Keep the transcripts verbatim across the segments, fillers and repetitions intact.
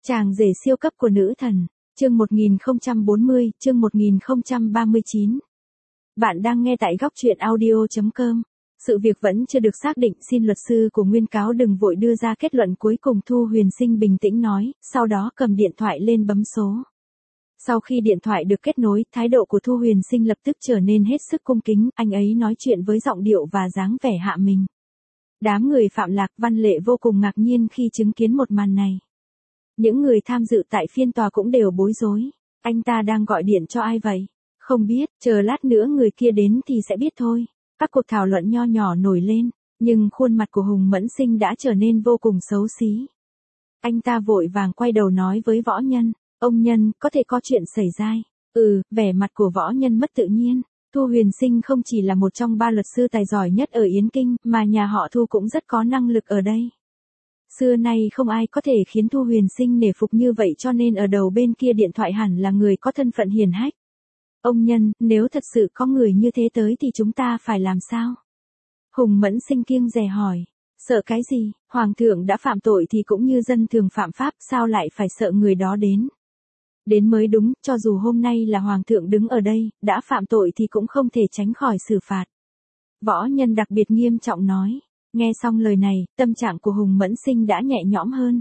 Chàng rể siêu cấp của nữ thần, chương một nghìn không trăm bốn mươi, chương một nghìn không trăm ba mươi chín. Bạn đang nghe tại góc truyện audio chấm com. Sự việc vẫn chưa được xác định, xin luật sư của nguyên cáo đừng vội đưa ra kết luận cuối cùng. Thu Huyền Sinh bình tĩnh nói, sau đó cầm điện thoại lên bấm số. Sau khi điện thoại được kết nối, thái độ của Thu Huyền Sinh lập tức trở nên hết sức cung kính, anh ấy nói chuyện với giọng điệu và dáng vẻ hạ mình. Đám người Phạm Lạc, Văn Lệ vô cùng ngạc nhiên khi chứng kiến một màn này. Những người tham dự tại phiên tòa cũng đều bối rối. Anh ta đang gọi điện cho ai vậy? Không biết, chờ lát nữa người kia đến thì sẽ biết thôi. Các cuộc thảo luận nho nhỏ nổi lên, nhưng khuôn mặt của Hùng Mẫn Sinh đã trở nên vô cùng xấu xí. Anh ta vội vàng quay đầu nói với Võ Nhân, ông Nhân, có thể có chuyện xảy ra. Ừ, vẻ mặt của Võ Nhân mất tự nhiên. Thu Huyền Sinh không chỉ là một trong ba luật sư tài giỏi nhất ở Yến Kinh, mà nhà họ Thu cũng rất có năng lực ở đây. Xưa nay không ai có thể khiến Thu Huyền Sinh nể phục như vậy, cho nên ở đầu bên kia điện thoại hẳn là người có thân phận hiển hách. Ông Nhân, nếu thật sự có người như thế tới thì chúng ta phải làm sao? Hùng Mẫn Sinh kiêng dè hỏi. Sợ cái gì? Hoàng thượng đã phạm tội thì cũng như dân thường phạm pháp, sao lại phải sợ người đó đến? Đến mới đúng, cho dù hôm nay là Hoàng thượng đứng ở đây, đã phạm tội thì cũng không thể tránh khỏi xử phạt. Võ Nhân đặc biệt nghiêm trọng nói. Nghe xong lời này, tâm trạng của Hùng Mẫn Sinh đã nhẹ nhõm hơn.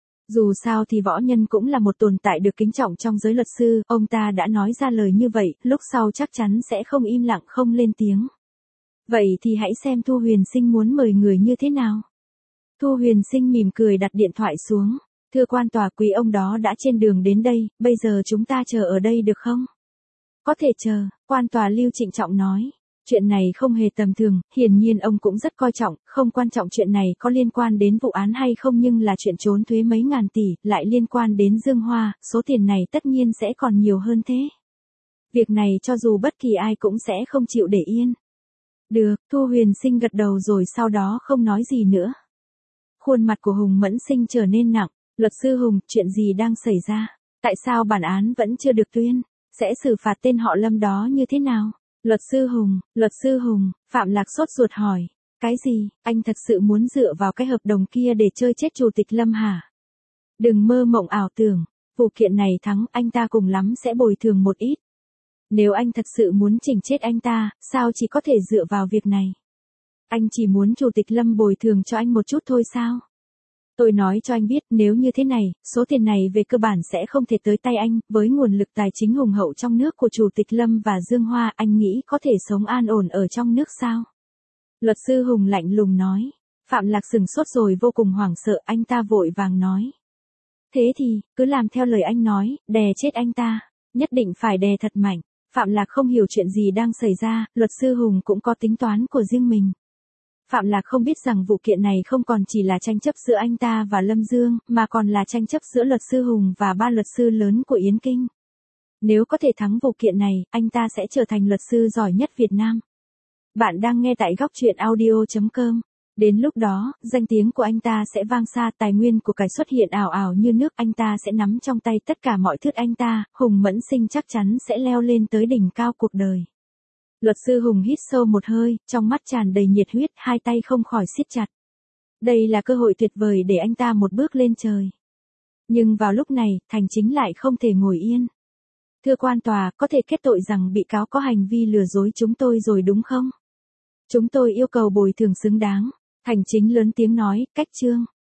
Dù sao thì Võ Nhân cũng là một tồn tại được kính trọng trong giới luật sư, ông ta đã nói ra lời như vậy, lúc sau chắc chắn sẽ không im lặng không lên tiếng. Vậy thì hãy xem Thu Huyền Sinh muốn mời người như thế nào. Thu Huyền Sinh mỉm cười đặt điện thoại xuống. Thưa quan tòa, quý ông đó đã trên đường đến đây, bây giờ chúng ta chờ ở đây được không? Có thể chờ, quan tòa Lưu trịnh trọng nói. Chuyện này không hề tầm thường, hiển nhiên ông cũng rất coi trọng, không quan trọng chuyện này có liên quan đến vụ án hay không, nhưng là chuyện trốn thuế mấy ngàn tỷ, lại liên quan đến Dương Hoa, số tiền này tất nhiên sẽ còn nhiều hơn thế. Việc này cho dù bất kỳ ai cũng sẽ không chịu để yên. Được, Thu Huyền Sinh gật đầu rồi sau đó không nói gì nữa. Khuôn mặt của Hùng Mẫn Sinh trở nên nặng, luật sư Hùng, chuyện gì đang xảy ra? Tại sao bản án vẫn chưa được tuyên? Sẽ xử phạt tên họ Lâm đó như thế nào? Luật sư Hùng, luật sư Hùng, Phạm Lạc sốt ruột hỏi. Cái gì, anh thật sự muốn dựa vào cái hợp đồng kia để chơi chết chủ tịch Lâm hả? Đừng mơ mộng ảo tưởng, vụ kiện này thắng, anh ta cùng lắm sẽ bồi thường một ít. Nếu anh thật sự muốn chỉnh chết anh ta, sao chỉ có thể dựa vào việc này? Anh chỉ muốn chủ tịch Lâm bồi thường cho anh một chút thôi sao? Tôi nói cho anh biết, nếu như thế này, số tiền này về cơ bản sẽ không thể tới tay anh, với nguồn lực tài chính hùng hậu trong nước của Chủ tịch Lâm và Dương Hoa, anh nghĩ có thể sống an ổn ở trong nước sao? Luật sư Hùng lạnh lùng nói. Phạm Lạc sừng sốt rồi vô cùng hoảng sợ, anh ta vội vàng nói. Thế thì, cứ làm theo lời anh nói, đè chết anh ta, nhất định phải đè thật mạnh. Phạm Lạc không hiểu chuyện gì đang xảy ra, luật sư Hùng cũng có tính toán của riêng mình. Phạm Lạc không biết rằng vụ kiện này không còn chỉ là tranh chấp giữa anh ta và Lâm Dương, mà còn là tranh chấp giữa luật sư Hùng và ba luật sư lớn của Yến Kinh. Nếu có thể thắng vụ kiện này, anh ta sẽ trở thành luật sư giỏi nhất Việt Nam. Bạn đang nghe tại góc truyện audio chấm com. Đến lúc đó, danh tiếng của anh ta sẽ vang xa, tài nguyên của cải xuất hiện ảo ảo như nước, anh ta sẽ nắm trong tay tất cả mọi thứ, anh ta, Hùng Mẫn Sinh chắc chắn sẽ leo lên tới đỉnh cao cuộc đời. Luật sư Hùng hít sâu một hơi, trong mắt tràn đầy nhiệt huyết, hai tay không khỏi siết chặt. Đây là cơ hội tuyệt vời để anh ta một bước lên trời. Nhưng vào lúc này, Thành Chính lại không thể ngồi yên. Thưa quan tòa, có thể kết tội rằng bị cáo có hành vi lừa dối chúng tôi rồi đúng không? Chúng tôi yêu cầu bồi thường xứng đáng. Thành Chính lớn tiếng nói, cách chương.